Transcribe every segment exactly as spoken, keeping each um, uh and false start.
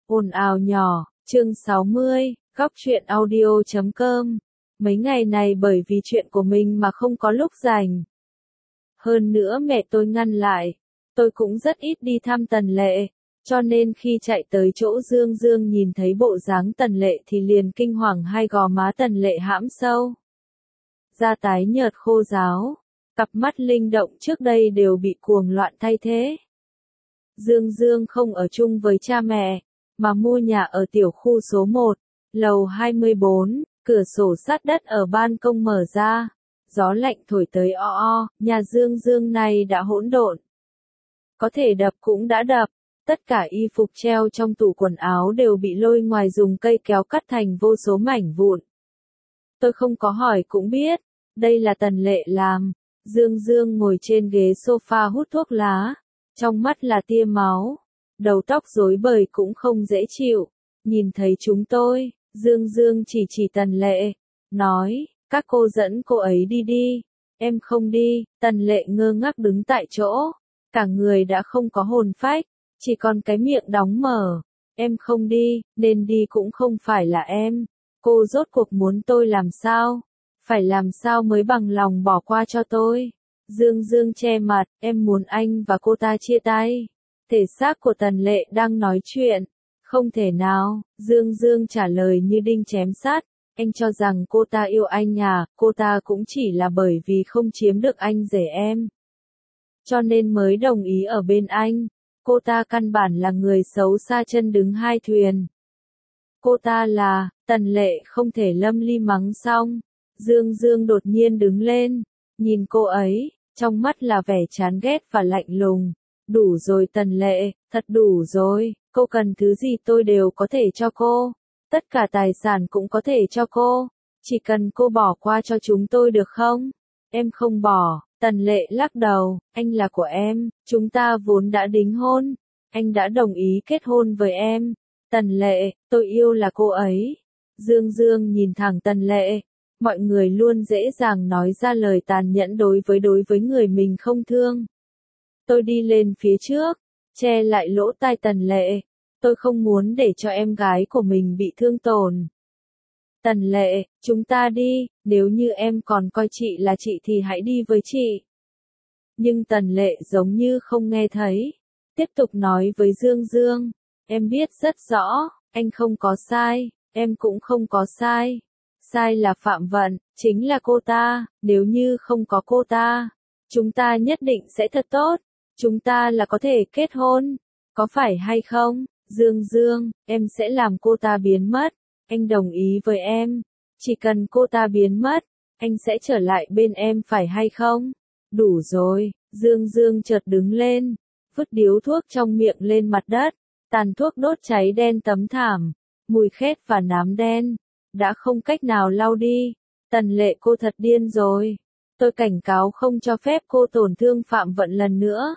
Ồn ào nhỏ, chương sáu mươi, góc truyện audio chấm com. Mấy ngày này bởi vì chuyện của mình mà không có lúc rảnh. Hơn nữa mẹ tôi ngăn lại, tôi cũng rất ít đi thăm Tần Lệ, cho nên khi chạy tới chỗ Dương Dương nhìn thấy bộ dáng Tần Lệ thì liền kinh hoàng, hai gò má Tần Lệ hãm sâu. Da tái nhợt khô ráo, cặp mắt linh động trước đây đều bị cuồng loạn thay thế. Dương Dương không ở chung với cha mẹ, mà mua nhà ở tiểu khu số một, lầu hai mươi bốn, cửa sổ sát đất ở ban công mở ra, gió lạnh thổi tới o o, nhà Dương Dương này đã hỗn độn. Có thể đập cũng đã đập, tất cả y phục treo trong tủ quần áo đều bị lôi ngoài dùng cây kéo cắt thành vô số mảnh vụn. Tôi không có hỏi cũng biết, đây là Tần Lệ làm. Dương Dương ngồi trên ghế sofa hút thuốc lá, trong mắt là tia máu, đầu tóc rối bời cũng không dễ chịu. Nhìn thấy chúng tôi, Dương Dương chỉ chỉ Tần Lệ, nói, các cô dẫn cô ấy đi đi. Em không đi. Tần Lệ ngơ ngác đứng tại chỗ, cả người đã không có hồn phách, chỉ còn cái miệng đóng mở. Em không đi, nên đi cũng không phải là em. Cô rốt cuộc muốn tôi làm sao? Phải làm sao mới bằng lòng bỏ qua cho tôi? Dương Dương che mặt, em muốn anh và cô ta chia tay. Thể xác của Tần Lệ đang nói chuyện. Không thể nào. Dương Dương trả lời như đinh chém sắt. Anh cho rằng cô ta yêu anh à? Cô ta cũng chỉ là bởi vì không chiếm được anh rể em, cho nên mới đồng ý ở bên anh. Cô ta căn bản là người xấu xa chân đứng hai thuyền. Cô ta là... Tần Lệ không thể lâm ly mắng xong. Dương Dương đột nhiên đứng lên, nhìn cô ấy, trong mắt là vẻ chán ghét và lạnh lùng. Đủ rồi Tần Lệ, thật đủ rồi, cô cần thứ gì tôi đều có thể cho cô. Tất cả tài sản cũng có thể cho cô, chỉ cần cô bỏ qua cho chúng tôi được không? Em không bỏ. Tần Lệ lắc đầu, anh là của em, chúng ta vốn đã đính hôn, anh đã đồng ý kết hôn với em. Tần Lệ, tôi yêu là cô ấy. Dương Dương nhìn thẳng Tần Lệ. Mọi người luôn dễ dàng nói ra lời tàn nhẫn đối với đối với người mình không thương. Tôi đi lên phía trước, che lại lỗ tai Tần Lệ. Tôi không muốn để cho em gái của mình bị thương tổn. Tần Lệ, chúng ta đi, nếu như em còn coi chị là chị thì hãy đi với chị. Nhưng Tần Lệ giống như không nghe thấy. Tiếp tục nói với Dương Dương, em biết rất rõ, anh không có sai, em cũng không có sai. Sai là Phạm Vận, chính là cô ta, nếu như không có cô ta, chúng ta nhất định sẽ thật tốt, chúng ta là có thể kết hôn, có phải hay không? Dương Dương, em sẽ làm cô ta biến mất, anh đồng ý với em, chỉ cần cô ta biến mất, anh sẽ trở lại bên em phải hay không? Đủ rồi. Dương Dương chợt đứng lên, vứt điếu thuốc trong miệng lên mặt đất, tàn thuốc đốt cháy đen tấm thảm, mùi khét và nám đen đã không cách nào lau đi. Tần Lệ, cô thật điên rồi. Tôi cảnh cáo không cho phép cô tổn thương Phạm Vận lần nữa.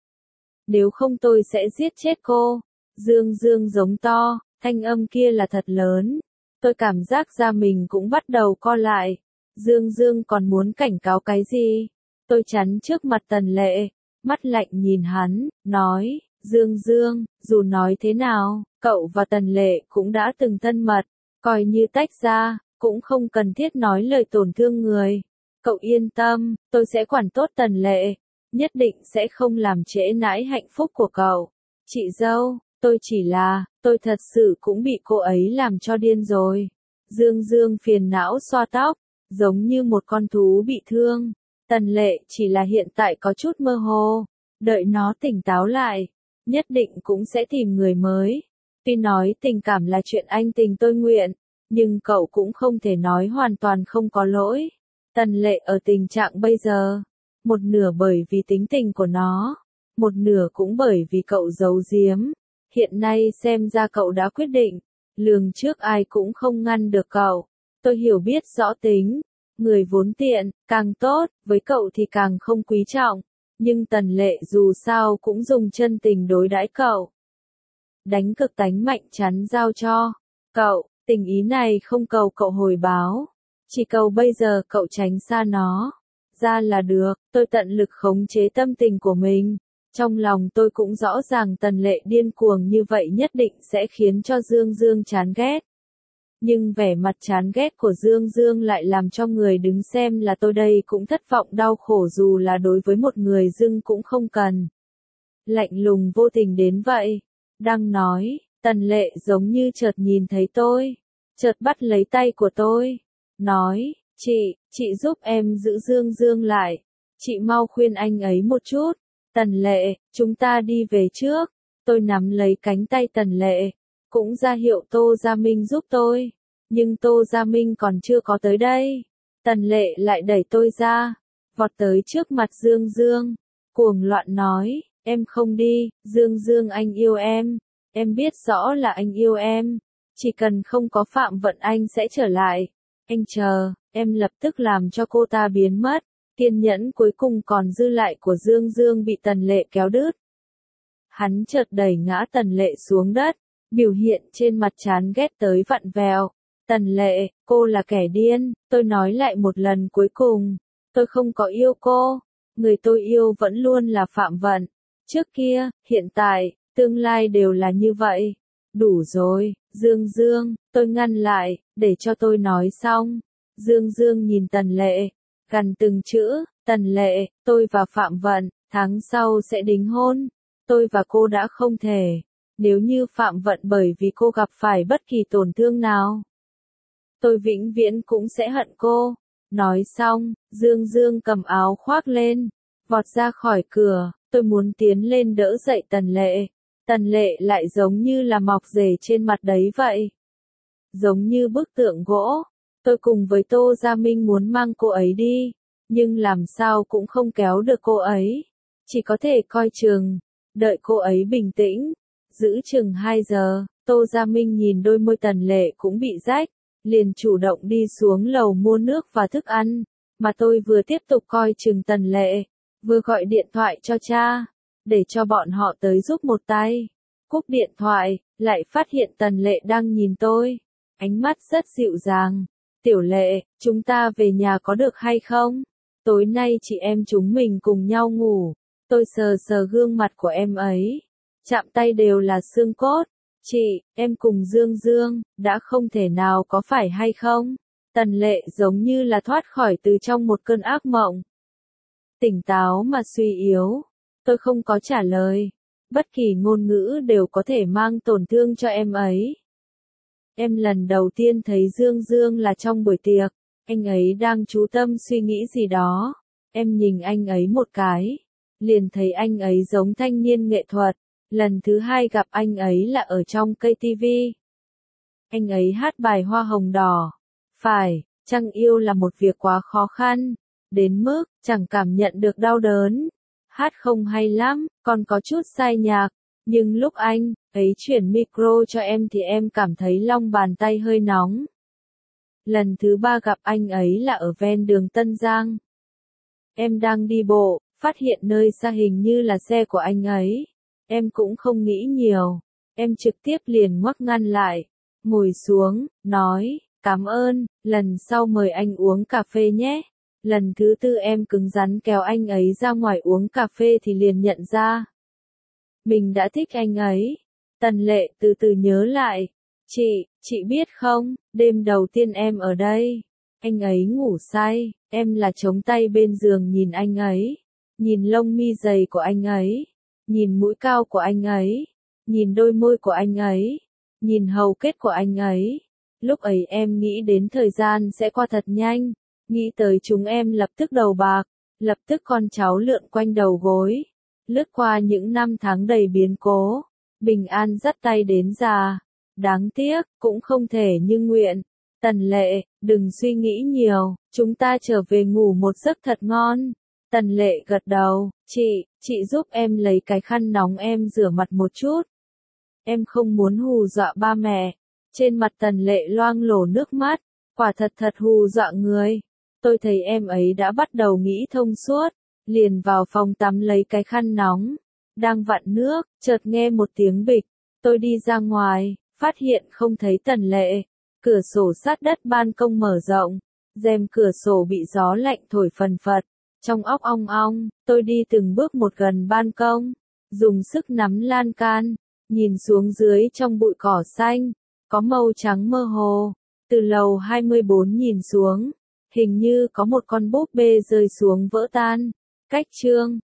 Nếu không tôi sẽ giết chết cô. Dương Dương giống to, thanh âm kia là thật lớn. Tôi cảm giác da mình cũng bắt đầu co lại. Dương Dương còn muốn cảnh cáo cái gì? Tôi chắn trước mặt Tần Lệ, mắt lạnh nhìn hắn, nói, Dương Dương, dù nói thế nào, cậu và Tần Lệ cũng đã từng thân mật. Coi như tách ra, cũng không cần thiết nói lời tổn thương người. Cậu yên tâm, tôi sẽ quản tốt Tần Lệ, nhất định sẽ không làm trễ nải hạnh phúc của cậu. Chị dâu, tôi chỉ là, tôi thật sự cũng bị cô ấy làm cho điên rồi. Dương Dương phiền não xoa tóc, giống như một con thú bị thương. Tần Lệ chỉ là hiện tại có chút mơ hồ, đợi nó tỉnh táo lại, nhất định cũng sẽ tìm người mới. Tuy nói tình cảm là chuyện anh tình tôi nguyện, nhưng cậu cũng không thể nói hoàn toàn không có lỗi. Tần Lệ ở tình trạng bây giờ, một nửa bởi vì tính tình của nó, một nửa cũng bởi vì cậu giấu giếm. Hiện nay xem ra cậu đã quyết định, lường trước ai cũng không ngăn được cậu. Tôi hiểu biết rõ tính, người vốn tiện, càng tốt, với cậu thì càng không quý trọng. Nhưng Tần Lệ dù sao cũng dùng chân tình đối đãi cậu. Đánh cực tánh mạnh chắn giao cho cậu, tình ý này không cầu cậu hồi báo, chỉ cầu bây giờ cậu tránh xa nó ra là được. Tôi tận lực khống chế tâm tình của mình, Trong lòng tôi cũng rõ ràng Tần Lệ điên cuồng như vậy nhất định sẽ khiến cho Dương Dương chán ghét. Nhưng vẻ mặt chán ghét của Dương Dương lại làm cho người đứng xem là tôi đây cũng thất vọng đau khổ dù là đối với một người dưng cũng không cần. Lạnh lùng vô tình đến vậy. Đang nói, Tần Lệ giống như chợt nhìn thấy tôi. Chợt bắt lấy tay của tôi. Nói, chị, chị giúp em giữ Dương Dương lại. Chị mau khuyên anh ấy một chút. Tần Lệ, chúng ta đi về trước. Tôi nắm lấy cánh tay Tần Lệ. Cũng ra hiệu Tô Gia Minh giúp tôi. Nhưng Tô Gia Minh còn chưa có tới đây. Tần Lệ lại đẩy tôi ra. Vọt tới trước mặt Dương Dương. Cuồng loạn nói, em không đi, Dương Dương anh yêu em. Em biết rõ là anh yêu em. Chỉ cần không có Phạm Vận anh sẽ trở lại. Anh chờ, em lập tức làm cho cô ta biến mất. Kiên nhẫn cuối cùng còn dư lại của Dương Dương bị Tần Lệ kéo đứt. Hắn chợt đẩy ngã Tần Lệ xuống đất. Biểu hiện trên mặt chán ghét tới vặn vẹo. Tần Lệ, cô là kẻ điên, tôi nói lại một lần cuối cùng. Tôi không có yêu cô. Người tôi yêu vẫn luôn là Phạm Vận. Trước kia, hiện tại, tương lai đều là như vậy. Đủ rồi, Dương Dương, tôi ngăn lại, để cho tôi nói xong. Dương Dương nhìn Tần Lệ, gằn từng chữ, Tần Lệ, tôi và Phạm Vận, tháng sau sẽ đính hôn. Tôi và cô đã không thể. Nếu như Phạm Vận bởi vì cô gặp phải bất kỳ tổn thương nào, tôi vĩnh viễn cũng sẽ hận cô. Nói xong, Dương Dương cầm áo khoác lên, vọt ra khỏi cửa. Tôi muốn tiến lên đỡ dậy Tần Lệ. Tần Lệ lại giống như là mọc rể trên mặt đấy vậy. Giống như bức tượng gỗ. Tôi cùng với Tô Gia Minh muốn mang cô ấy đi. Nhưng làm sao cũng không kéo được cô ấy. Chỉ có thể coi chừng. Đợi cô ấy bình tĩnh. Giữ chừng hai giờ. Tô Gia Minh nhìn đôi môi Tần Lệ cũng bị rách. Liền chủ động đi xuống lầu mua nước và thức ăn. Mà tôi vừa tiếp tục coi chừng Tần Lệ. Vừa gọi điện thoại cho cha. Để cho bọn họ tới giúp một tay. Cúp điện thoại. Lại phát hiện Tần Lệ đang nhìn tôi. Ánh mắt rất dịu dàng. Tiểu Lệ, chúng ta về nhà có được hay không? Tối nay chị em chúng mình cùng nhau ngủ. Tôi sờ sờ gương mặt của em ấy. Chạm tay đều là xương cốt. Chị, em cùng Dương Dương, đã không thể nào có phải hay không? Tần Lệ giống như là thoát khỏi từ trong một cơn ác mộng. Tỉnh táo mà suy yếu. Tôi không có trả lời. Bất kỳ ngôn ngữ đều có thể mang tổn thương cho em ấy. Em lần đầu tiên thấy Dương Dương là trong buổi tiệc. Anh ấy đang chú tâm suy nghĩ gì đó. Em nhìn anh ấy một cái. Liền thấy anh ấy giống thanh niên nghệ thuật. Lần thứ hai gặp anh ấy là ở trong cây tivi. Anh ấy hát bài Hoa Hồng Đỏ. Phải, Trăng yêu là một việc quá khó khăn. Đến mức, chẳng cảm nhận được đau đớn. Hát không hay lắm, còn có chút sai nhạc. Nhưng lúc anh ấy chuyển micro cho em thì em cảm thấy lòng bàn tay hơi nóng. Lần thứ ba gặp anh ấy là ở ven đường Tân Giang. Em đang đi bộ, phát hiện nơi xa hình như là xe của anh ấy. Em cũng không nghĩ nhiều. Em trực tiếp liền ngoắc ngăn lại. Ngồi xuống, nói, cảm ơn, lần sau mời anh uống cà phê nhé. Lần thứ tư em cứng rắn kéo anh ấy ra ngoài uống cà phê thì liền nhận ra. Mình đã thích anh ấy. Tần Lệ từ từ nhớ lại. Chị, chị biết không, đêm đầu tiên em ở đây. Anh ấy ngủ say, em là chống tay bên giường nhìn anh ấy. Nhìn lông mi dày của anh ấy. Nhìn mũi cao của anh ấy. Nhìn đôi môi của anh ấy. Nhìn hầu kết của anh ấy. Lúc ấy em nghĩ đến thời gian sẽ qua thật nhanh. Nghĩ tới chúng em lập tức đầu bạc. Lập tức con cháu lượn quanh đầu gối. Lướt qua những năm tháng đầy biến cố. Bình an dắt tay đến già. Đáng tiếc, cũng không thể như nguyện. Tần Lệ, đừng suy nghĩ nhiều. Chúng ta trở về ngủ một giấc thật ngon. Tần Lệ gật đầu. Chị, chị giúp em lấy cái khăn nóng em rửa mặt một chút. Em không muốn hù dọa ba mẹ. Trên mặt Tần Lệ loang lổ nước mắt. Quả thật thật hù dọa người. Tôi thấy em ấy đã bắt đầu nghĩ thông suốt. Liền vào phòng tắm lấy cái khăn nóng. Đang vặn nước, chợt nghe một tiếng bịch. Tôi đi ra ngoài, phát hiện không thấy Tần Lệ. Cửa sổ sát đất ban công mở rộng. Rèm cửa sổ bị gió lạnh thổi phần phật. Trong óc ong ong, tôi đi từng bước một gần ban công. dùng sức nắm lan can, nhìn xuống dưới trong bụi cỏ xanh, có màu trắng mơ hồ. Từ lầu hai mươi bốn nhìn xuống, hình như có một con búp bê rơi xuống vỡ tan. Cách chương